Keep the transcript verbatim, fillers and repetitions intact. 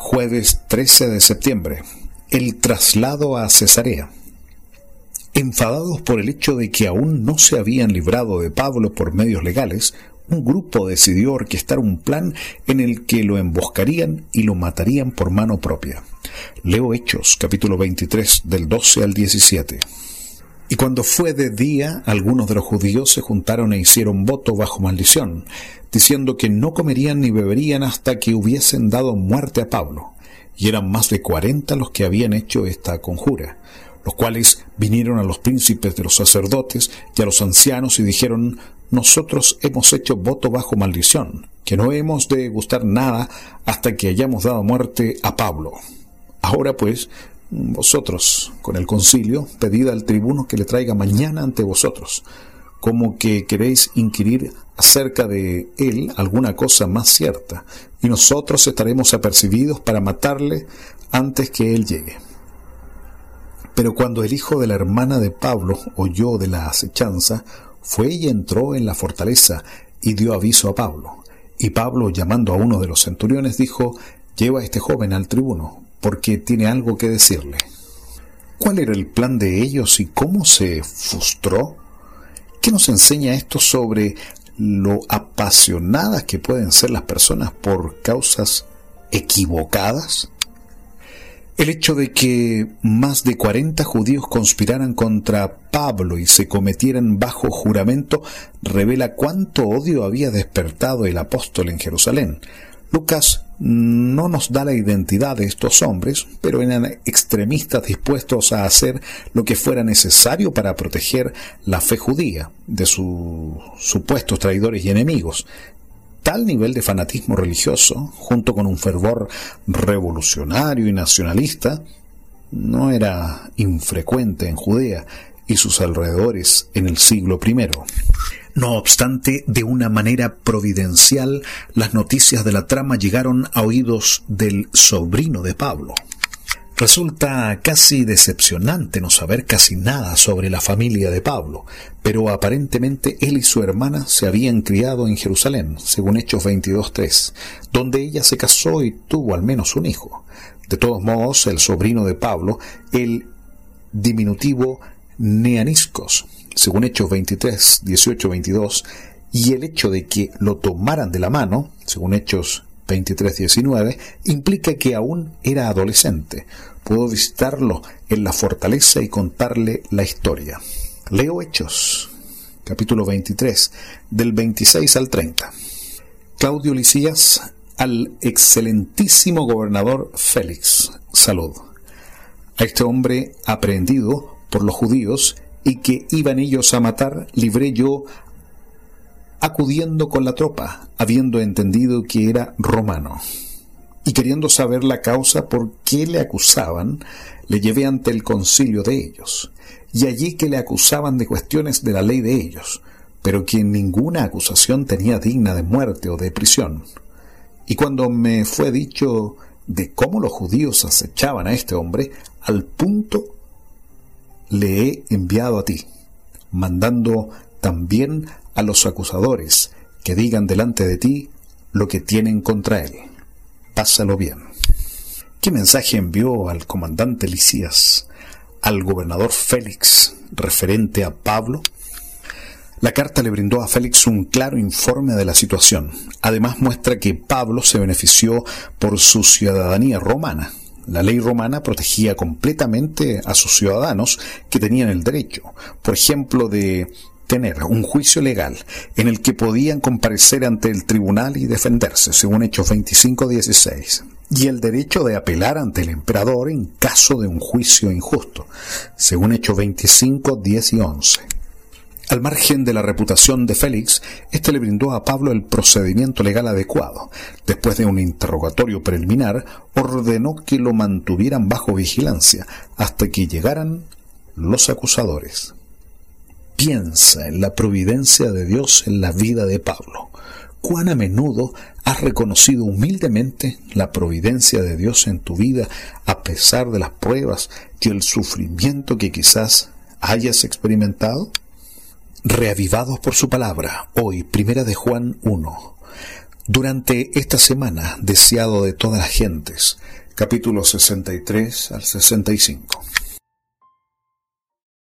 Jueves trece de septiembre. El traslado a Cesarea. Enfadados por el hecho de que aún no se habían librado de Pablo por medios legales, un grupo decidió orquestar un plan en el que lo emboscarían y lo matarían por mano propia. Leo Hechos, capítulo veintitrés, del doce al diecisiete. Y cuando fue de día, algunos de los judíos se juntaron e hicieron voto bajo maldición, diciendo que no comerían ni beberían hasta que hubiesen dado muerte a Pablo. Y eran más de cuarenta los que habían hecho esta conjura, los cuales vinieron a los príncipes de los sacerdotes y a los ancianos y dijeron: nosotros hemos hecho voto bajo maldición, que no hemos de gustar nada hasta que hayamos dado muerte a Pablo. Ahora pues, vosotros, con el concilio, pedid al tribuno que le traiga mañana ante vosotros, como que queréis inquirir acerca de él alguna cosa más cierta, y nosotros estaremos apercibidos para matarle antes que él llegue. Pero cuando el hijo de la hermana de Pablo oyó de la acechanza, fue y entró en la fortaleza y dio aviso a Pablo. Y Pablo, llamando a uno de los centuriones, dijo: lleva a este joven al tribuno, porque tiene algo que decirle. ¿Cuál era el plan de ellos y cómo se frustró? ¿Qué nos enseña esto sobre lo apasionadas que pueden ser las personas por causas equivocadas? El hecho de que más de cuarenta judíos conspiraran contra Pablo y se cometieran bajo juramento revela cuánto odio había despertado el apóstol en Jerusalén. Lucas no nos da la identidad de estos hombres, pero eran extremistas dispuestos a hacer lo que fuera necesario para proteger la fe judía de sus supuestos traidores y enemigos. Tal nivel de fanatismo religioso, junto con un fervor revolucionario y nacionalista, no era infrecuente en Judea y sus alrededores en el siglo primero. No obstante, de una manera providencial, las noticias de la trama llegaron a oídos del sobrino de Pablo. Resulta casi decepcionante no saber casi nada sobre la familia de Pablo, pero aparentemente él y su hermana se habían criado en Jerusalén, según Hechos veintidós tres, donde ella se casó y tuvo al menos un hijo. De todos modos, el sobrino de Pablo, el diminutivo Neaniscos, según Hechos veintitrés, dieciocho, veintidós, y el hecho de que lo tomaran de la mano, según Hechos veintitrés, diecinueve, implica que aún era adolescente. Pudo visitarlo en la fortaleza y contarle la historia. Leo Hechos, capítulo veintitrés, del veintiséis al treinta. Claudio Lisias al excelentísimo gobernador Félix, salud. A este hombre aprehendido por los judíos y que iban ellos a matar, libré yo acudiendo con la tropa, habiendo entendido que era romano. Y queriendo saber la causa por qué le acusaban, le llevé ante el concilio de ellos. Y allí que le acusaban de cuestiones de la ley de ellos, pero que ninguna acusación tenía digna de muerte o de prisión. Y cuando me fue dicho de cómo los judíos acechaban a este hombre, al punto le he enviado a ti, mandando también a los acusadores que digan delante de ti lo que tienen contra él. Pásalo bien. ¿Qué mensaje envió al comandante Lisias al gobernador Félix referente a Pablo? La carta le brindó a Félix un claro informe de la situación. Además muestra que Pablo se benefició por su ciudadanía romana. La ley romana protegía completamente a sus ciudadanos que tenían el derecho, por ejemplo, de tener un juicio legal en el que podían comparecer ante el tribunal y defenderse, según Hechos veinticinco, dieciséis, y el derecho de apelar ante el emperador en caso de un juicio injusto, según Hechos veinticinco, diez y once. Al margen de la reputación de Félix, éste le brindó a Pablo el procedimiento legal adecuado. Después de un interrogatorio preliminar, ordenó que lo mantuvieran bajo vigilancia hasta que llegaran los acusadores. Piensa en la providencia de Dios en la vida de Pablo. ¿Cuán a menudo has reconocido humildemente la providencia de Dios en tu vida a pesar de las pruebas y el sufrimiento que quizás hayas experimentado? Reavivados por su palabra, hoy, primera de Juan uno. durante esta semana, deseado de todas las gentes. Capítulos sesenta y tres al sesenta y cinco.